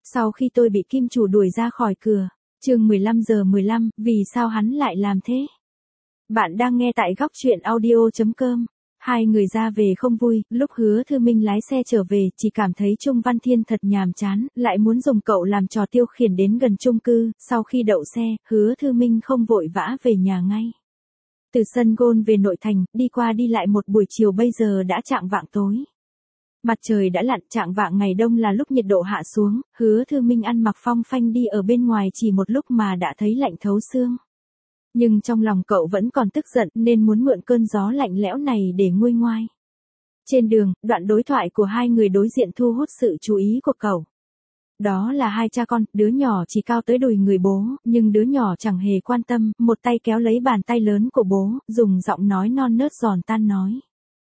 Sau khi tôi bị kim chủ đuổi ra khỏi cửa. Chương 15:15, vì sao hắn lại làm thế? Bạn đang nghe tại góc truyện audio.com. Hai người ra về không vui, lúc Hứa Thư Minh lái xe trở về, chỉ cảm thấy Trung Văn Thiên thật nhàm chán, lại muốn dùng cậu làm trò tiêu khiển đến gần chung cư. Sau khi đậu xe, Hứa Thư Minh không vội vã về nhà ngay. Từ sân golf về nội thành, đi qua đi lại một buổi chiều, bây giờ đã chạng vạng tối. Mặt trời đã lặn, chạng vạng ngày đông là lúc nhiệt độ hạ xuống, Hứa Thư Minh ăn mặc phong phanh đi ở bên ngoài chỉ một lúc mà đã thấy lạnh thấu xương. Nhưng trong lòng cậu vẫn còn tức giận nên muốn mượn cơn gió lạnh lẽo này để nguôi ngoai. Trên đường, đoạn đối thoại của hai người đối diện thu hút sự chú ý của cậu. Đó là hai cha con, đứa nhỏ chỉ cao tới đùi người bố, nhưng đứa nhỏ chẳng hề quan tâm, một tay kéo lấy bàn tay lớn của bố, dùng giọng nói non nớt giòn tan nói.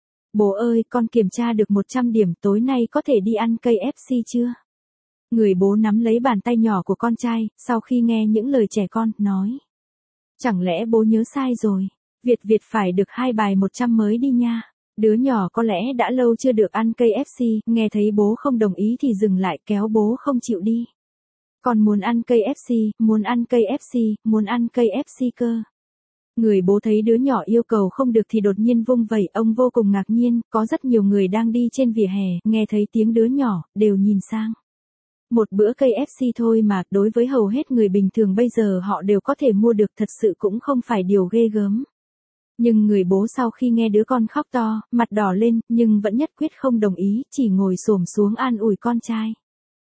Bố ơi, con kiểm tra được 100 điểm, tối nay có thể đi ăn KFC chưa? Người bố nắm lấy bàn tay nhỏ của con trai, sau khi nghe những lời trẻ con, nói. Chẳng lẽ bố nhớ sai rồi? Việt phải được 2 bài 100 mới đi nha. Đứa nhỏ có lẽ đã lâu chưa được ăn KFC, nghe thấy bố không đồng ý thì dừng lại, kéo bố không chịu đi. Con muốn ăn KFC, muốn ăn KFC, muốn ăn KFC cơ. Người bố thấy đứa nhỏ yêu cầu không được thì đột nhiên vung vẩy, ông vô cùng ngạc nhiên, có rất nhiều người đang đi trên vỉa hè, nghe thấy tiếng đứa nhỏ, đều nhìn sang. Một bữa KFC thôi mà, đối với hầu hết người bình thường bây giờ họ đều có thể mua được, thật sự cũng không phải điều ghê gớm. Nhưng người bố sau khi nghe đứa con khóc to, mặt đỏ lên, nhưng vẫn nhất quyết không đồng ý, chỉ ngồi xổm xuống an ủi con trai.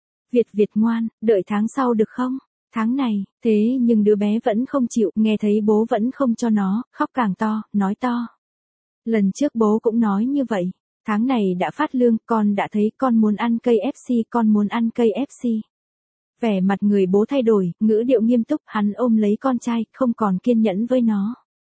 Việt ngoan, đợi tháng sau được không? Tháng này, thế nhưng đứa bé vẫn không chịu, nghe thấy bố vẫn không cho nó, khóc càng to, nói to. Lần trước bố cũng nói như vậy, tháng này đã phát lương, con đã thấy, con muốn ăn KFC, con muốn ăn KFC. Vẻ mặt người bố thay đổi, ngữ điệu nghiêm túc, hắn ôm lấy con trai, không còn kiên nhẫn với nó.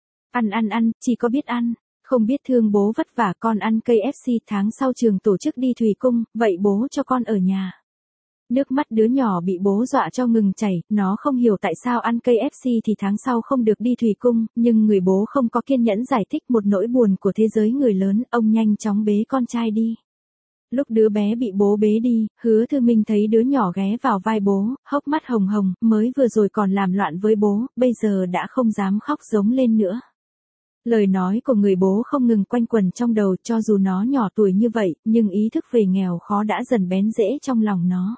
Ăn, chỉ có biết ăn, không biết thương bố vất vả, con ăn KFC, tháng sau trường tổ chức đi thủy cung, vậy bố cho con ở nhà. Nước mắt đứa nhỏ bị bố dọa cho ngừng chảy, nó không hiểu tại sao ăn KFC thì tháng sau không được đi thủy cung, nhưng người bố không có kiên nhẫn giải thích một nỗi buồn của thế giới người lớn, ông nhanh chóng bế con trai đi. Lúc đứa bé bị bố bế đi, Hứa Thư Minh thấy đứa nhỏ ghé vào vai bố, hốc mắt hồng hồng, mới vừa rồi còn làm loạn với bố, bây giờ đã không dám khóc giống lên nữa. Lời nói của người bố không ngừng quanh quẩn trong đầu, cho dù nó nhỏ tuổi như vậy, nhưng ý thức về nghèo khó đã dần bén rễ trong lòng nó.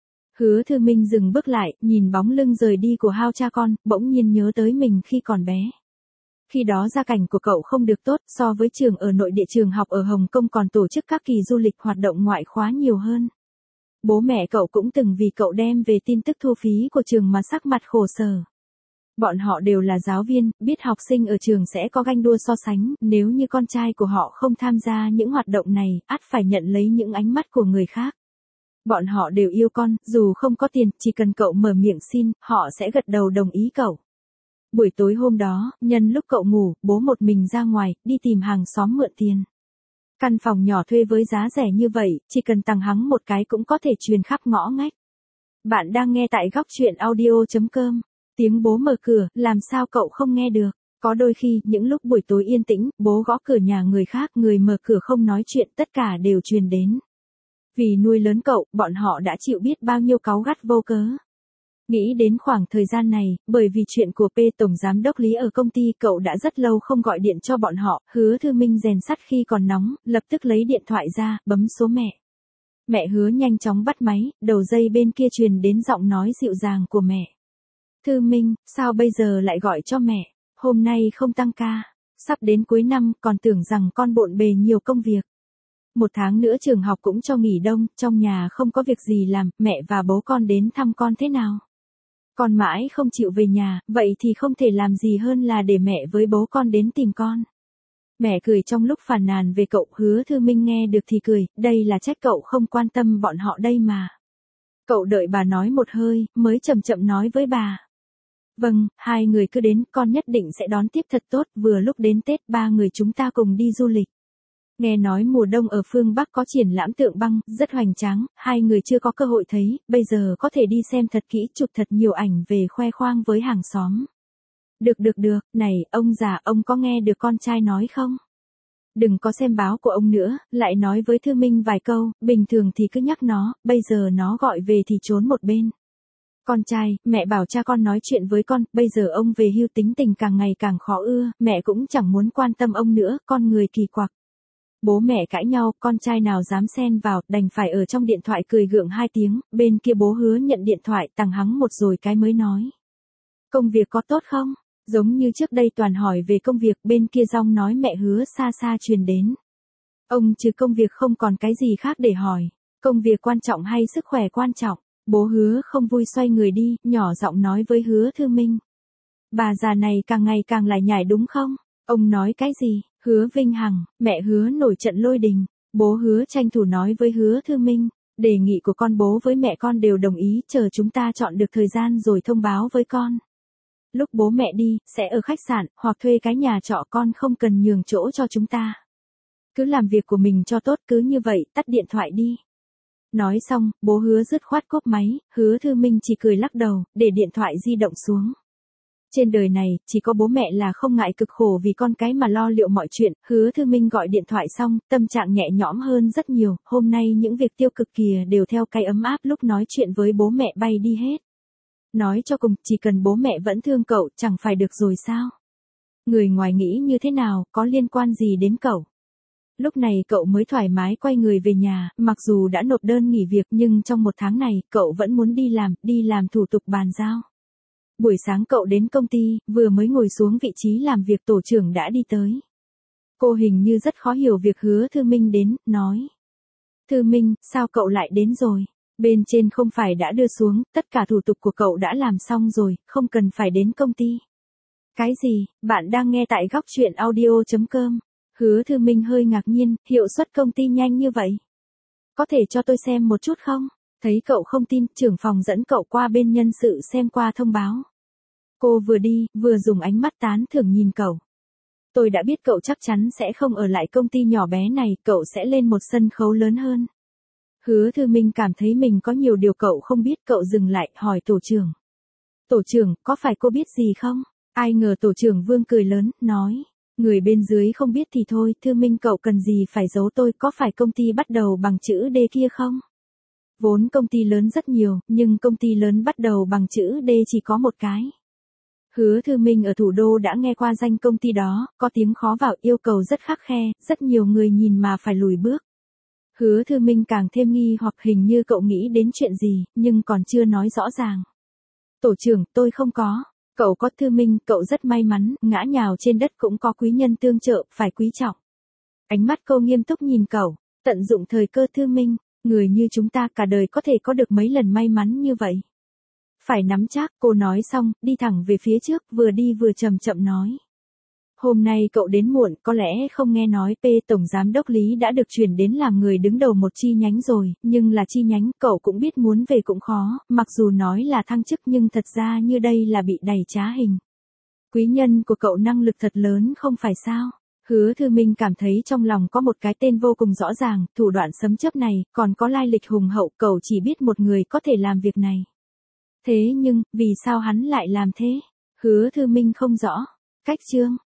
Hứa Thư Minh dừng bước lại, nhìn bóng lưng rời đi của hai cha con, bỗng nhiên nhớ tới mình khi còn bé. Khi đó gia cảnh của cậu không được tốt, so với trường ở nội địa, trường học ở Hồng Kông còn tổ chức các kỳ du lịch hoạt động ngoại khóa nhiều hơn. Bố mẹ cậu cũng từng vì cậu đem về tin tức thu phí của trường mà sắc mặt khổ sở. Bọn họ đều là giáo viên, biết học sinh ở trường sẽ có ganh đua so sánh, nếu như con trai của họ không tham gia những hoạt động này, ắt phải nhận lấy những ánh mắt của người khác. Bọn họ đều yêu con, dù không có tiền, chỉ cần cậu mở miệng xin, họ sẽ gật đầu đồng ý cậu. Buổi tối hôm đó, nhân lúc cậu ngủ, bố một mình ra ngoài, đi tìm hàng xóm mượn tiền. Căn phòng nhỏ thuê với giá rẻ như vậy, chỉ cần tằng hắng một cái cũng có thể truyền khắp ngõ ngách. Bạn đang nghe tại góc truyện audio.com. Tiếng bố mở cửa, làm sao cậu không nghe được? Có đôi khi, những lúc buổi tối yên tĩnh, bố gõ cửa nhà người khác, người mở cửa không nói chuyện, tất cả đều truyền đến. Vì nuôi lớn cậu, bọn họ đã chịu biết bao nhiêu cáu gắt vô cớ. Nghĩ đến khoảng thời gian này, bởi vì chuyện của P tổng giám đốc Lý ở công ty, cậu đã rất lâu không gọi điện cho bọn họ. Hứa Thư Minh rèn sắt khi còn nóng, lập tức lấy điện thoại ra, bấm số mẹ. Mẹ Hứa nhanh chóng bắt máy, đầu dây bên kia truyền đến giọng nói dịu dàng của mẹ. Thư Minh, sao bây giờ lại gọi cho mẹ? Hôm nay không tăng ca. Sắp đến cuối năm, còn tưởng rằng con bộn bề nhiều công việc. 1 tháng nữa trường học cũng cho nghỉ đông, trong nhà không có việc gì làm, mẹ và bố con đến thăm con thế nào? Con mãi không chịu về nhà, vậy thì không thể làm gì hơn là để mẹ với bố con đến tìm con. Mẹ cười trong lúc phàn nàn về cậu. Hứa Thư Minh nghe được thì cười, đây là trách cậu không quan tâm bọn họ đây mà. Cậu đợi bà nói một hơi, mới chậm chậm nói với bà. Vâng, hai người cứ đến, con nhất định sẽ đón tiếp thật tốt, vừa lúc đến Tết 3 người chúng ta cùng đi du lịch. Nghe nói mùa đông ở phương Bắc có triển lãm tượng băng, rất hoành tráng, hai người chưa có cơ hội thấy, bây giờ có thể đi xem thật kỹ, chụp thật nhiều ảnh về khoe khoang với hàng xóm. Được, này, ông già, ông có nghe được con trai nói không? Đừng có xem báo của ông nữa, lại nói với Thư Minh vài câu, bình thường thì cứ nhắc nó, bây giờ nó gọi về thì trốn một bên. Con trai, mẹ bảo cha con nói chuyện với con, bây giờ ông về hưu tính tình càng ngày càng khó ưa, mẹ cũng chẳng muốn quan tâm ông nữa, con người kỳ quặc. Bố mẹ cãi nhau, con trai nào dám xen vào, đành phải ở trong điện thoại cười gượng 2 tiếng, bên kia bố Hứa nhận điện thoại, tằng hắng một rồi cái mới nói. Công việc có tốt không? Giống như trước đây toàn hỏi về công việc, bên kia giọng nói mẹ Hứa xa xa truyền đến. Ông trừ công việc không còn cái gì khác để hỏi. Công việc quan trọng hay sức khỏe quan trọng? Bố Hứa không vui xoay người đi, nhỏ giọng nói với Hứa Thư Minh. Bà già này càng ngày càng lại nhảy đúng không? Ông nói cái gì? Hứa Vinh Hằng, mẹ Hứa nổi trận lôi đình. Bố Hứa tranh thủ nói với Hứa Thư Minh. Đề nghị của con bố với mẹ con đều đồng ý, chờ chúng ta chọn được thời gian rồi thông báo với con. Lúc bố mẹ đi, sẽ ở khách sạn, hoặc thuê cái nhà trọ, con không cần nhường chỗ cho chúng ta. Cứ làm việc của mình cho tốt, cứ như vậy, tắt điện thoại đi. Nói xong, bố Hứa dứt khoát cốp máy, Hứa Thư Minh chỉ cười lắc đầu, để điện thoại di động xuống. Trên đời này, chỉ có bố mẹ là không ngại cực khổ vì con cái mà lo liệu mọi chuyện. Hứa Thư Minh gọi điện thoại xong, tâm trạng nhẹ nhõm hơn rất nhiều, hôm nay những việc tiêu cực kìa đều theo cái ấm áp lúc nói chuyện với bố mẹ bay đi hết. Nói cho cùng, chỉ cần bố mẹ vẫn thương cậu, chẳng phải được rồi sao? Người ngoài nghĩ như thế nào, có liên quan gì đến cậu? Lúc này cậu mới thoải mái quay người về nhà, mặc dù đã nộp đơn nghỉ việc nhưng trong 1 tháng này, cậu vẫn muốn đi làm thủ tục bàn giao. Buổi sáng cậu đến công ty, vừa mới ngồi xuống vị trí làm việc tổ trưởng đã đi tới. Cô hình như rất khó hiểu việc Hứa Thư Minh đến, nói. Thư Minh, sao cậu lại đến rồi? Bên trên không phải đã đưa xuống, tất cả thủ tục của cậu đã làm xong rồi, không cần phải đến công ty. Cái gì, bạn đang nghe tại góc truyện audio.com. Hứa Thư Minh hơi ngạc nhiên, hiệu suất công ty nhanh như vậy. Có thể cho tôi xem một chút không? Thấy cậu không tin, trưởng phòng dẫn cậu qua bên nhân sự xem qua thông báo. Cô vừa đi, vừa dùng ánh mắt tán thưởng nhìn cậu. Tôi đã biết cậu chắc chắn sẽ không ở lại công ty nhỏ bé này, cậu sẽ lên một sân khấu lớn hơn. Hứa Thư Minh cảm thấy mình có nhiều điều cậu không biết, cậu dừng lại, hỏi tổ trưởng. Tổ trưởng, có phải cô biết gì không? Ai ngờ tổ trưởng Vương cười lớn, nói. Người bên dưới không biết thì thôi, Thư Minh cậu cần gì phải giấu tôi, có phải công ty bắt đầu bằng chữ D kia không? Vốn công ty lớn rất nhiều, nhưng công ty lớn bắt đầu bằng chữ D chỉ có một cái. Hứa Thư Minh ở thủ đô đã nghe qua danh công ty đó, có tiếng khó vào, yêu cầu rất khắt khe, rất nhiều người nhìn mà phải lùi bước. Hứa Thư Minh càng thêm nghi hoặc hình như cậu nghĩ đến chuyện gì, nhưng còn chưa nói rõ ràng. Tổ trưởng, tôi không có. Cậu có. Thư Minh, cậu rất may mắn, ngã nhào trên đất cũng có quý nhân tương trợ, phải quý trọng. Ánh mắt cô nghiêm túc nhìn cậu, tận dụng thời cơ. Thư Minh, người như chúng ta cả đời có thể có được mấy lần may mắn như vậy. Phải nắm chắc, cô nói xong, đi thẳng về phía trước, vừa đi vừa chậm chậm nói. Hôm nay cậu đến muộn, có lẽ không nghe nói P Tổng Giám đốc Lý đã được chuyển đến làm người đứng đầu một chi nhánh rồi, nhưng là chi nhánh, cậu cũng biết muốn về cũng khó, mặc dù nói là thăng chức nhưng thật ra như đây là bị đày trá hình. Quý nhân của cậu năng lực thật lớn không phải sao? Hứa Thư Minh cảm thấy trong lòng có một cái tên vô cùng rõ ràng, thủ đoạn sấm chớp này, còn có lai lịch hùng hậu, cậu chỉ biết một người có thể làm việc này. Thế nhưng, vì sao hắn lại làm thế? Hứa Thư Minh không rõ. Cách chương